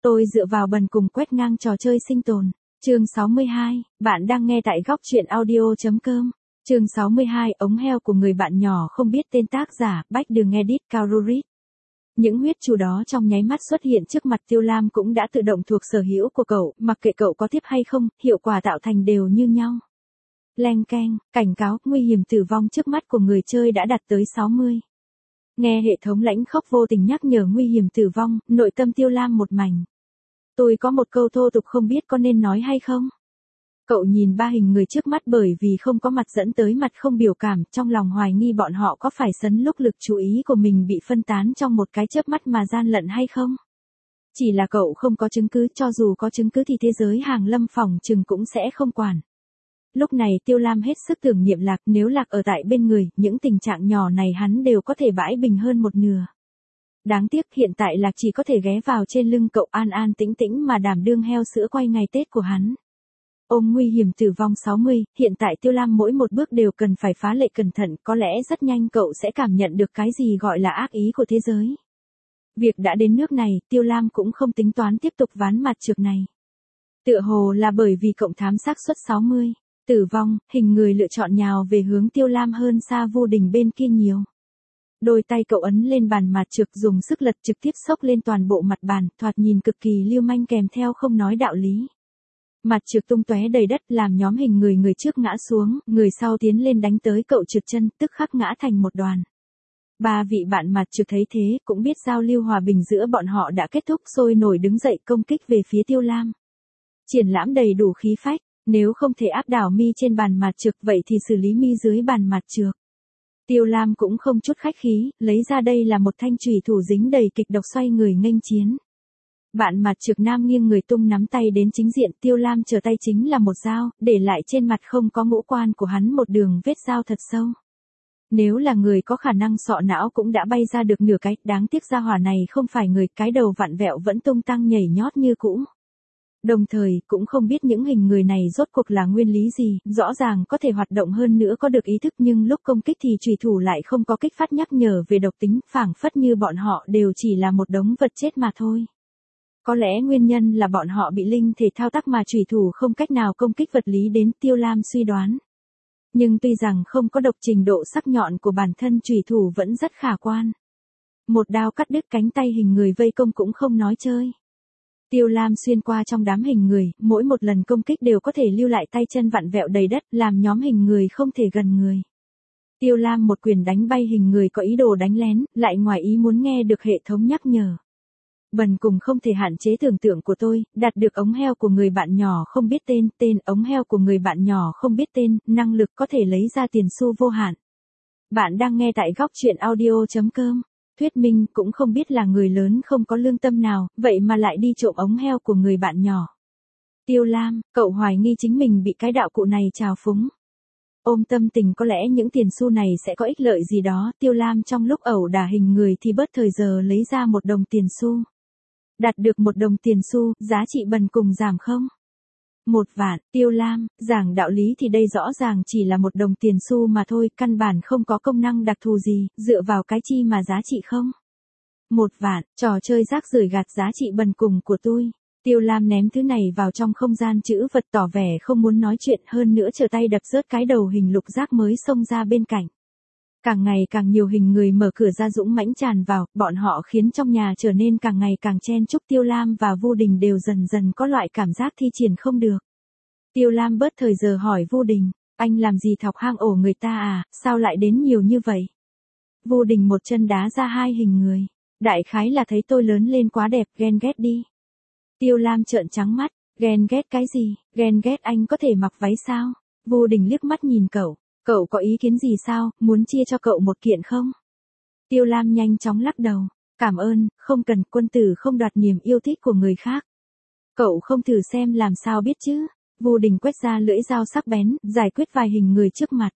Tôi dựa vào bần cùng quét ngang trò chơi sinh tồn. Chương 62, bạn đang nghe tại góc truyện audio.com. Chương 62, ống heo của người bạn nhỏ không biết tên, tác giả, Bách Đường Edit, Cao Rurit. Những huyết chủ đó trong nháy mắt xuất hiện trước mặt Tiêu Lam cũng đã tự động thuộc sở hữu của cậu, mặc kệ cậu có tiếp hay không, hiệu quả tạo thành đều như nhau. Leng keng, cảnh cáo, nguy hiểm tử vong trước mắt của người chơi đã đạt tới 60. Nghe hệ thống lãnh khốc vô tình nhắc nhở nguy hiểm tử vong, nội tâm Tiêu Lam một mảnh. Tôi có một câu thô tục không biết có nên nói hay không? Cậu nhìn ba hình người trước mắt bởi vì không có mặt dẫn tới mặt không biểu cảm, trong lòng hoài nghi bọn họ có phải sấn lúc lực chú ý của mình bị phân tán trong một cái chớp mắt mà gian lận hay không? Chỉ là cậu không có chứng cứ, cho dù có chứng cứ thì thế giới hàng lâm phòng chừng cũng sẽ không quản. Lúc này Tiêu Lam hết sức tưởng niệm Lạc, nếu Lạc ở tại bên người, những tình trạng nhỏ này hắn đều có thể bãi bình hơn một nửa. Đáng tiếc hiện tại Lạc chỉ có thể ghé vào trên lưng cậu an an tĩnh tĩnh mà đảm đương heo sữa quay ngày Tết của hắn. Ôm nguy hiểm tử vong 60, hiện tại Tiêu Lam mỗi một bước đều cần phải phá lệ cẩn thận, có lẽ rất nhanh cậu sẽ cảm nhận được cái gì gọi là ác ý của thế giới. Việc đã đến nước này, Tiêu Lam cũng không tính toán tiếp tục ván mặt trược này. Tựa hồ là bởi vì cộng thám xác suất 60. Tử vong, hình người lựa chọn nhào về hướng Tiêu Lam hơn xa Vu Đình bên kia nhiều. Đôi tay cậu ấn lên bàn mặt trược dùng sức lật trực tiếp xốc lên toàn bộ mặt bàn, thoạt nhìn cực kỳ lưu manh kèm theo không nói đạo lý. Mặt trược tung tóe đầy đất làm nhóm hình người trước ngã xuống, người sau tiến lên đánh tới cậu trượt chân, tức khắc ngã thành một đoàn. Ba vị bạn mặt trược thấy thế, cũng biết giao lưu hòa bình giữa bọn họ đã kết thúc, sôi nổi đứng dậy công kích về phía Tiêu Lam. Triển lãm đầy đủ khí phách. Nếu không thể áp đảo mi trên bàn mặt trược vậy thì xử lý mi dưới bàn mặt trược. Tiêu Lam cũng không chút khách khí, lấy ra đây là một thanh chùy thủ dính đầy kịch độc xoay người nghênh chiến. Bạn mặt trược nam nghiêng người tung nắm tay đến chính diện, Tiêu Lam trở tay chính là một dao, để lại trên mặt không có ngũ quan của hắn một đường vết dao thật sâu. Nếu là người có khả năng sọ não cũng đã bay ra được nửa cái, đáng tiếc gia hỏa này không phải người, cái đầu vặn vẹo vẫn tung tăng nhảy nhót như cũ. Đồng thời, cũng không biết những hình người này rốt cuộc là nguyên lý gì, rõ ràng có thể hoạt động hơn nữa có được ý thức nhưng lúc công kích thì chùy thủ lại không có kích phát nhắc nhở về độc tính, phảng phất như bọn họ đều chỉ là một đống vật chết mà thôi. Có lẽ nguyên nhân là bọn họ bị linh thể thao tác mà chùy thủ không cách nào công kích vật lý đến, Tiêu Lam suy đoán. Nhưng tuy rằng không có độc, trình độ sắc nhọn của bản thân chùy thủ vẫn rất khả quan. Một đao cắt đứt cánh tay hình người vây công cũng không nói chơi. Tiêu Lam xuyên qua trong đám hình người, mỗi một lần công kích đều có thể lưu lại tay chân vặn vẹo đầy đất, làm nhóm hình người không thể gần người. Tiêu Lam một quyền đánh bay hình người có ý đồ đánh lén, lại ngoài ý muốn nghe được hệ thống nhắc nhở. Bần cùng không thể hạn chế tưởng tượng của tôi, đạt được ống heo của người bạn nhỏ không biết tên, tên ống heo của người bạn nhỏ không biết tên, năng lực có thể lấy ra tiền xu vô hạn. Bạn đang nghe tại góc truyện audio.com. Thuyết minh cũng không biết là người lớn không có lương tâm nào, vậy mà lại đi trộm ống heo của người bạn nhỏ. Tiêu Lam, cậu hoài nghi chính mình bị cái đạo cụ này trào phúng. Ôm tâm tình có lẽ những tiền xu này sẽ có ích lợi gì đó, Tiêu Lam trong lúc ẩu đả hình người thì bớt thời giờ lấy ra một đồng tiền xu. Đạt được một đồng tiền xu, giá trị bần cùng giảm không? 1 vạn, Tiêu Lam, giảng đạo lý thì đây rõ ràng chỉ là một đồng tiền xu mà thôi, căn bản không có công năng đặc thù gì, dựa vào cái chi mà giá trị không? 1 vạn, trò chơi rác rưởi gạt giá trị bần cùng của tôi. Tiêu Lam ném thứ này vào trong không gian chữ vật tỏ vẻ không muốn nói chuyện, hơn nữa trở tay đập rớt cái đầu hình lục rác mới xông ra bên cạnh. Càng ngày càng nhiều hình người mở cửa ra dũng mãnh tràn vào, bọn họ khiến trong nhà trở nên càng ngày càng chen chúc. Tiêu Lam và Vu Đình đều dần dần có loại cảm giác thi triển không được. Tiêu Lam bớt thời giờ hỏi Vu Đình, anh làm gì thọc hang ổ người ta à, sao lại đến nhiều như vậy? Vu Đình một chân đá ra hai hình người, đại khái là thấy tôi lớn lên quá đẹp, ghen ghét đi. Tiêu Lam trợn trắng mắt, ghen ghét cái gì, ghen ghét anh có thể mặc váy sao? Vu Đình liếc mắt nhìn cậu. Cậu có ý kiến gì sao, muốn chia cho cậu một kiện không? Tiêu Lam nhanh chóng lắc đầu. Cảm ơn, không cần, quân tử không đoạt niềm yêu thích của người khác. Cậu không thử xem làm sao biết chứ? Vu Đình quét ra lưỡi dao sắc bén, giải quyết vài hình người trước mặt.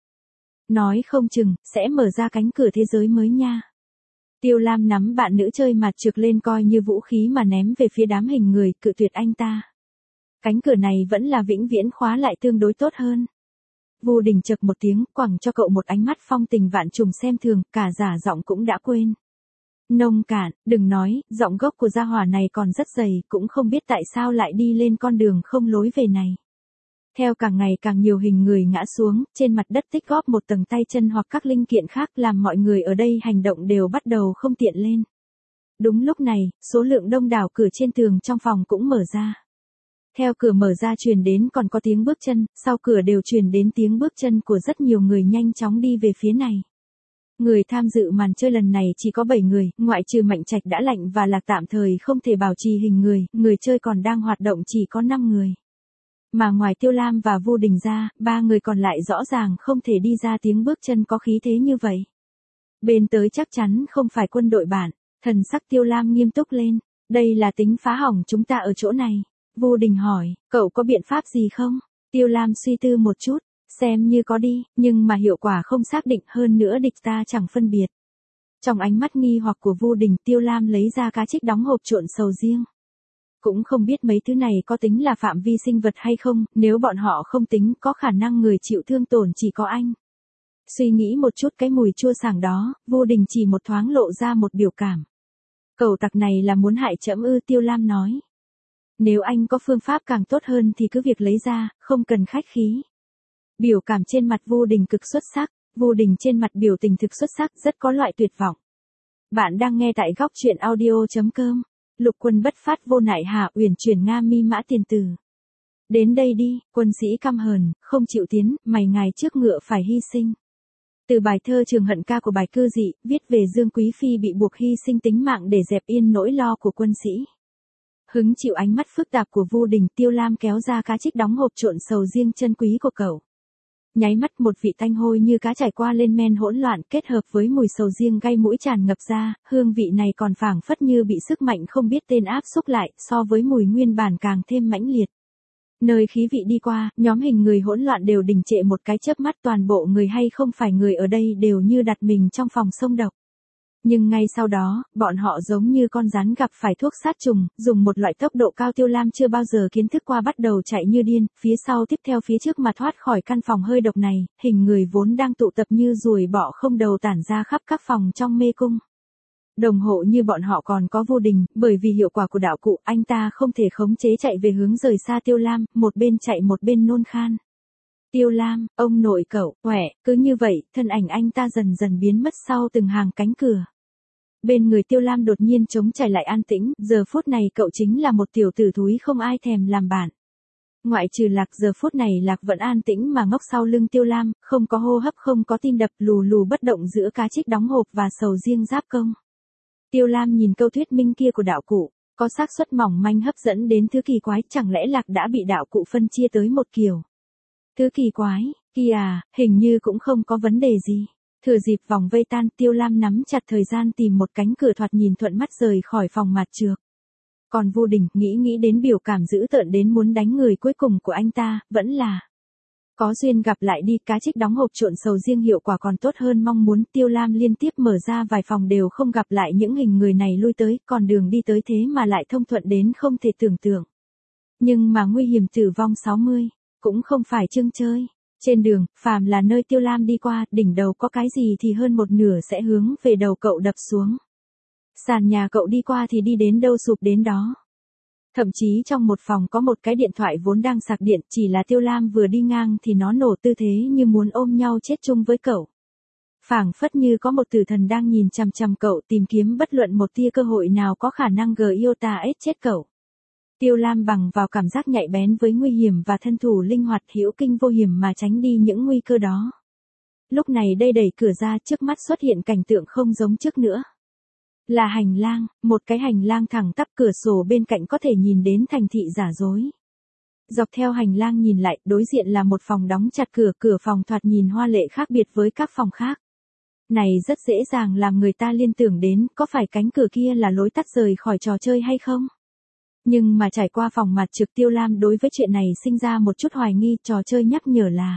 Nói không chừng, sẽ mở ra cánh cửa thế giới mới nha. Tiêu Lam nắm bạn nữ chơi mặt trược lên coi như vũ khí mà ném về phía đám hình người, cự tuyệt anh ta. Cánh cửa này vẫn là vĩnh viễn khóa lại tương đối tốt hơn. Vu Đình chậc một tiếng, quẳng cho cậu một ánh mắt phong tình vạn trùng xem thường, cả giả giọng cũng đã quên. Nông cạn, đừng nói, giọng gốc của gia hỏa này còn rất dày, cũng không biết tại sao lại đi lên con đường không lối về này. Theo càng ngày càng nhiều hình người ngã xuống, trên mặt đất tích góp một tầng tay chân hoặc các linh kiện khác làm mọi người ở đây hành động đều bắt đầu không tiện lên. Đúng lúc này, số lượng đông đảo cửa trên tường trong phòng cũng mở ra. Theo cửa mở ra truyền đến còn có tiếng bước chân, sau cửa đều truyền đến tiếng bước chân của rất nhiều người nhanh chóng đi về phía này. Người tham dự màn chơi lần này chỉ có 7 người, ngoại trừ Mạnh Trạch đã lạnh và Lạc tạm thời không thể bảo trì hình người chơi còn đang hoạt động chỉ có 5 người. Mà ngoài Tiêu Lam và Vu Đình ra, 3 người còn lại rõ ràng không thể đi ra tiếng bước chân có khí thế như vậy. Bên tới chắc chắn không phải quân đội bạn, thần sắc Tiêu Lam nghiêm túc lên, đây là tính phá hỏng chúng ta ở chỗ này. Vu Đình hỏi, cậu có biện pháp gì không? Tiêu Lam suy tư một chút, xem như có đi, nhưng mà hiệu quả không xác định, hơn nữa địch ta chẳng phân biệt. Trong ánh mắt nghi hoặc của Vu Đình, Tiêu Lam lấy ra cá trích đóng hộp trộn sầu riêng. Cũng không biết mấy thứ này có tính là phạm vi sinh vật hay không, nếu bọn họ không tính có khả năng người chịu thương tổn chỉ có anh. Suy nghĩ một chút cái mùi chua sảng đó, Vu Đình chỉ một thoáng lộ ra một biểu cảm. Cẩu tặc này là muốn hại trẫm ư? Tiêu Lam nói. Nếu anh có phương pháp càng tốt hơn thì cứ việc lấy ra, không cần khách khí. Biểu cảm trên mặt Vu Đình cực xuất sắc, Vu Đình trên mặt biểu tình thực xuất sắc, rất có loại tuyệt vọng. Bạn đang nghe tại góc truyện audio.com. Lục quân bất phát vô nại hạ uyển chuyển Nga mi mã tiền tử. Đến đây đi, quân sĩ căm hờn, không chịu tiến, mày ngài trước ngựa phải hy sinh. Từ bài thơ Trường Hận Ca của Bài Cư Dị, viết về Dương Quý Phi bị buộc hy sinh tính mạng để dẹp yên nỗi lo của quân sĩ. Hứng chịu ánh mắt phức tạp của Vu Đình, Tiêu Lam kéo ra cá trích đóng hộp trộn sầu riêng chân quý của cậu. Nháy mắt một vị tanh hôi như cá trải qua lên men hỗn loạn kết hợp với mùi sầu riêng gây mũi tràn ngập ra, hương vị này còn phảng phất như bị sức mạnh không biết tên áp xúc lại, so với mùi nguyên bản càng thêm mãnh liệt. Nơi khí vị đi qua, nhóm hình người hỗn loạn đều đình trệ một cái chớp mắt, toàn bộ người hay không phải người ở đây đều như đặt mình trong phòng sông độc. Nhưng ngay sau đó, bọn họ giống như con rắn gặp phải thuốc sát trùng, dùng một loại tốc độ cao Tiêu Lam chưa bao giờ kiến thức qua bắt đầu chạy như điên, phía sau tiếp theo phía trước mà thoát khỏi căn phòng hơi độc này, hình người vốn đang tụ tập như ruồi bọ không đầu tản ra khắp các phòng trong mê cung. Đồng hộ như bọn họ còn có Vu Đình, bởi vì hiệu quả của đạo cụ, anh ta không thể khống chế chạy về hướng rời xa Tiêu Lam, một bên chạy một bên nôn khan. Tiêu Lam, ông nội cậu, quẻ, cứ như vậy, thân ảnh anh ta dần dần biến mất sau từng hàng cánh cửa. Bên người Tiêu Lam đột nhiên trống trải lại an tĩnh, giờ phút này cậu chính là một tiểu tử thúi không ai thèm làm bạn. Ngoại trừ Lạc, giờ phút này Lạc vẫn an tĩnh mà ngốc sau lưng Tiêu Lam, không có hô hấp, không có tim đập, lù lù bất động giữa cá trích đóng hộp và sầu riêng giáp công. Tiêu Lam nhìn câu thuyết minh kia của đạo cụ, có xác suất mỏng manh hấp dẫn đến thứ kỳ quái, chẳng lẽ Lạc đã bị đạo cụ phân chia tới một kiểu. Thứ kỳ quái, kia à, hình như cũng không có vấn đề gì. Thừa dịp vòng vây tan, Tiêu Lam nắm chặt thời gian tìm một cánh cửa thoạt nhìn thuận mắt rời khỏi phòng mặt trược. Còn Vu Đình, nghĩ đến biểu cảm dữ tợn đến muốn đánh người cuối cùng của anh ta, vẫn là có duyên gặp lại đi. Cá trích đóng hộp trộn sầu riêng hiệu quả còn tốt hơn mong muốn, Tiêu Lam liên tiếp mở ra vài phòng đều không gặp lại những hình người này lui tới, còn đường đi tới thế mà lại thông thuận đến không thể tưởng tượng. Nhưng mà nguy hiểm tử vong 60, cũng không phải trưng chơi. Trên đường, phàm là nơi Tiêu Lam đi qua, đỉnh đầu có cái gì thì hơn một nửa sẽ hướng về đầu cậu đập xuống. Sàn nhà cậu đi qua thì đi đến đâu sụp đến đó. Thậm chí trong một phòng có một cái điện thoại vốn đang sạc điện, chỉ là Tiêu Lam vừa đi ngang thì nó nổ tư thế như muốn ôm nhau chết chung với cậu. Phảng phất như có một tử thần đang nhìn chằm chằm cậu, tìm kiếm bất luận một tia cơ hội nào có khả năng iota ết chết cậu. Tiêu Lam bằng vào cảm giác nhạy bén với nguy hiểm và thân thủ linh hoạt hữu kinh vô hiểm mà tránh đi những nguy cơ đó. Lúc này đây đẩy cửa ra, trước mắt xuất hiện cảnh tượng không giống trước nữa. Là hành lang, một cái hành lang thẳng tắp, cửa sổ bên cạnh có thể nhìn đến thành thị giả dối. Dọc theo hành lang nhìn lại, đối diện là một phòng đóng chặt cửa, cửa phòng thoạt nhìn hoa lệ khác biệt với các phòng khác. Này rất dễ dàng làm người ta liên tưởng đến, có phải cánh cửa kia là lối tắt rời khỏi trò chơi hay không? Nhưng mà trải qua phòng mặt trực, Tiêu Lam đối với chuyện này sinh ra một chút hoài nghi, trò chơi nhắc nhở là.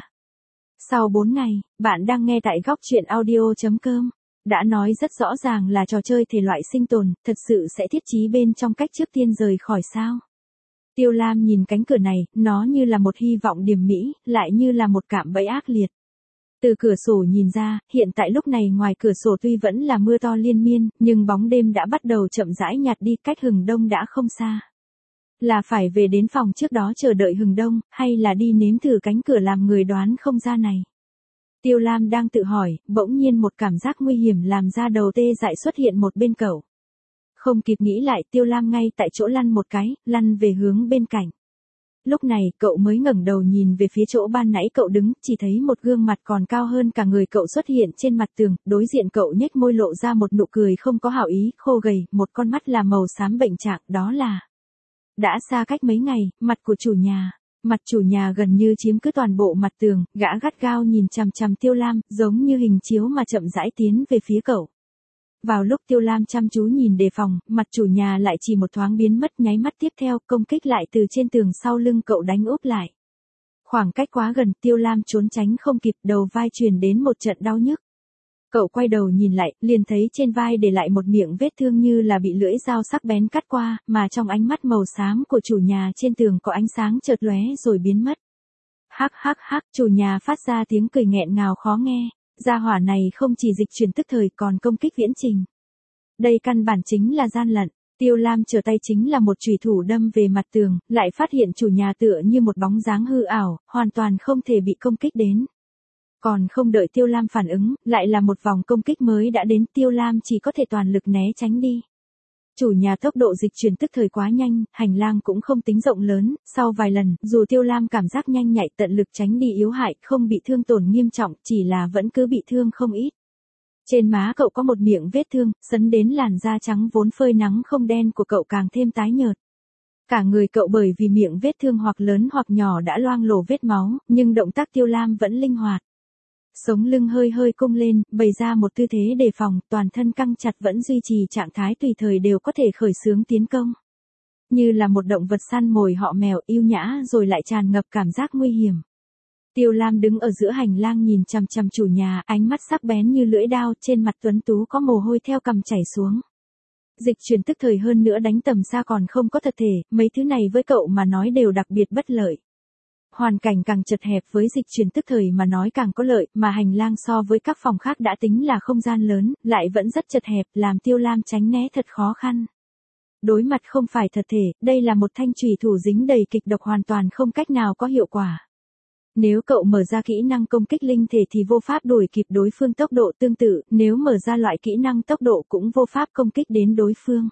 Sau 4 ngày, bạn đang nghe tại góc truyện audio.com. Đã nói rất rõ ràng là trò chơi thể loại sinh tồn, thật sự sẽ thiết trí bên trong cách trước tiên rời khỏi sao. Tiêu Lam nhìn cánh cửa này, nó như là một hy vọng điềm mỹ, lại như là một cạm bẫy ác liệt. Từ cửa sổ nhìn ra, hiện tại lúc này ngoài cửa sổ tuy vẫn là mưa to liên miên, nhưng bóng đêm đã bắt đầu chậm rãi nhạt đi, cách hừng đông đã không xa. Là phải về đến phòng trước đó chờ đợi hừng đông, hay là đi nếm thử cánh cửa làm người đoán không ra này? Tiêu Lam đang tự hỏi, bỗng nhiên một cảm giác nguy hiểm làm ra đầu tê dại xuất hiện một bên cậu. Không kịp nghĩ lại, Tiêu Lam ngay tại chỗ lăn một cái, lăn về hướng bên cạnh. Lúc này, cậu mới ngẩng đầu nhìn về phía chỗ ban nãy cậu đứng, chỉ thấy một gương mặt còn cao hơn cả người cậu xuất hiện trên mặt tường, đối diện cậu nhếch môi lộ ra một nụ cười không có hảo ý, khô gầy, một con mắt là màu xám bệnh trạng, đó là... Đã xa cách mấy ngày, mặt của chủ nhà. Mặt chủ nhà gần như chiếm cứ toàn bộ mặt tường, gã gắt gao nhìn chằm chằm Tiêu Lam, giống như hình chiếu mà chậm rãi tiến về phía cậu. Vào lúc Tiêu Lam chăm chú nhìn đề phòng, mặt chủ nhà lại chỉ một thoáng biến mất, nháy mắt tiếp theo, công kích lại từ trên tường sau lưng cậu đánh úp lại. Khoảng cách quá gần, Tiêu Lam trốn tránh không kịp, đầu vai truyền đến một trận đau nhức. Cậu quay đầu nhìn lại, liền thấy trên vai để lại một miệng vết thương như là bị lưỡi dao sắc bén cắt qua, mà trong ánh mắt màu xám của chủ nhà trên tường có ánh sáng chợt lóe rồi biến mất. Hắc hắc hắc, chủ nhà phát ra tiếng cười nghẹn ngào khó nghe, gia hỏa này không chỉ dịch chuyển tức thời còn công kích viễn trình. Đây căn bản chính là gian lận. Tiêu Lam trở tay chính là một chùy thủ đâm về mặt tường, lại phát hiện chủ nhà tựa như một bóng dáng hư ảo, hoàn toàn không thể bị công kích đến. Còn không đợi Tiêu Lam phản ứng, lại là một vòng công kích mới đã đến, Tiêu Lam chỉ có thể toàn lực né tránh đi. Chủ nhà tốc độ dịch chuyển tức thời quá nhanh, hành lang cũng không tính rộng lớn, sau vài lần, dù Tiêu Lam cảm giác nhanh nhạy tận lực tránh đi yếu hại, không bị thương tổn nghiêm trọng, chỉ là vẫn cứ bị thương không ít. Trên má cậu có một miệng vết thương, sấn đến làn da trắng vốn phơi nắng không đen của cậu càng thêm tái nhợt. Cả người cậu bởi vì miệng vết thương hoặc lớn hoặc nhỏ đã loang lổ vết máu, nhưng động tác Tiêu Lam vẫn linh hoạt. Sống lưng hơi hơi cung lên, bày ra một tư thế đề phòng, toàn thân căng chặt vẫn duy trì trạng thái tùy thời đều có thể khởi xướng tiến công. Như là một động vật săn mồi họ mèo, yêu nhã rồi lại tràn ngập cảm giác nguy hiểm. Tiêu Lam đứng ở giữa hành lang nhìn chằm chằm chủ nhà, ánh mắt sắc bén như lưỡi dao, trên mặt tuấn tú có mồ hôi theo cằm chảy xuống. Dịch chuyển tức thời hơn nữa đánh tầm xa còn không có thật thể, mấy thứ này với cậu mà nói đều đặc biệt bất lợi. Hoàn cảnh càng chật hẹp với dịch chuyển tức thời mà nói càng có lợi, mà hành lang so với các phòng khác đã tính là không gian lớn, lại vẫn rất chật hẹp, làm Tiêu Lam tránh né thật khó khăn. Đối mặt không phải thật thể, đây là một thanh chùy thủ dính đầy kịch độc hoàn toàn không cách nào có hiệu quả. Nếu cậu mở ra kỹ năng công kích linh thể thì vô pháp đuổi kịp đối phương tốc độ tương tự, nếu mở ra loại kỹ năng tốc độ cũng vô pháp công kích đến đối phương.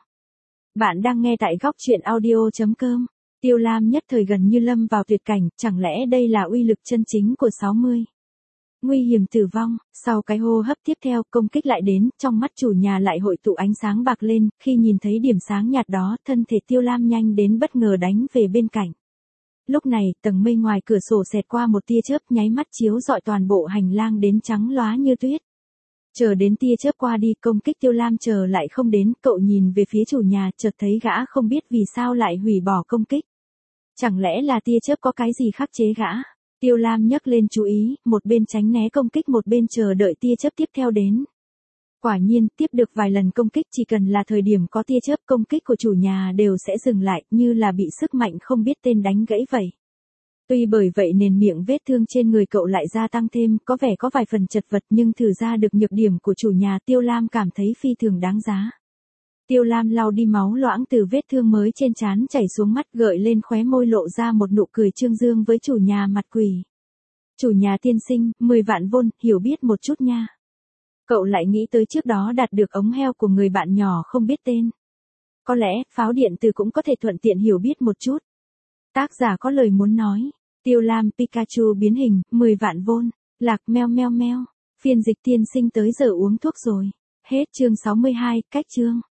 Bạn đang nghe tại góc truyện audio.com. Tiêu Lam nhất thời gần như lâm vào tuyệt cảnh, chẳng lẽ đây là uy lực chân chính của 60? Nguy hiểm tử vong, sau cái hô hấp tiếp theo công kích lại đến, trong mắt chủ nhà lại hội tụ ánh sáng bạc lên, khi nhìn thấy điểm sáng nhạt đó, thân thể Tiêu Lam nhanh đến bất ngờ đánh về bên cạnh. Lúc này, tầng mây ngoài cửa sổ xẹt qua một tia chớp nháy mắt chiếu rọi toàn bộ hành lang đến trắng lóa như tuyết. Chờ đến tia chớp qua đi, công kích Tiêu Lam chờ lại không đến, cậu nhìn về phía chủ nhà, chợt thấy gã không biết vì sao lại hủy bỏ công kích. Chẳng lẽ là tia chớp có cái gì khắc chế gã? Tiêu Lam nhấc lên chú ý, một bên tránh né công kích một bên chờ đợi tia chớp tiếp theo đến. Quả nhiên, tiếp được vài lần công kích chỉ cần là thời điểm có tia chớp công kích của chủ nhà đều sẽ dừng lại, như là bị sức mạnh không biết tên đánh gãy vậy. Tuy bởi vậy nên miệng vết thương trên người cậu lại gia tăng thêm, có vẻ có vài phần chật vật nhưng thử ra được nhược điểm của chủ nhà, Tiêu Lam cảm thấy phi thường đáng giá. Tiêu Lam lau đi máu loãng từ vết thương mới trên trán chảy xuống mắt, gợi lên khóe môi lộ ra một nụ cười trương dương với chủ nhà mặt quỷ. Chủ nhà tiên sinh, 10 vạn won, hiểu biết một chút nha. Cậu lại nghĩ tới trước đó đạt được ống heo của người bạn nhỏ không biết tên. Có lẽ, pháo điện tử cũng có thể thuận tiện hiểu biết một chút. Tác giả có lời muốn nói. Tiêu Lam Pikachu biến hình, 10 vạn won. Lạc meo meo meo. Phiên dịch tiên sinh tới giờ uống thuốc rồi. Hết chương 62, cách chương.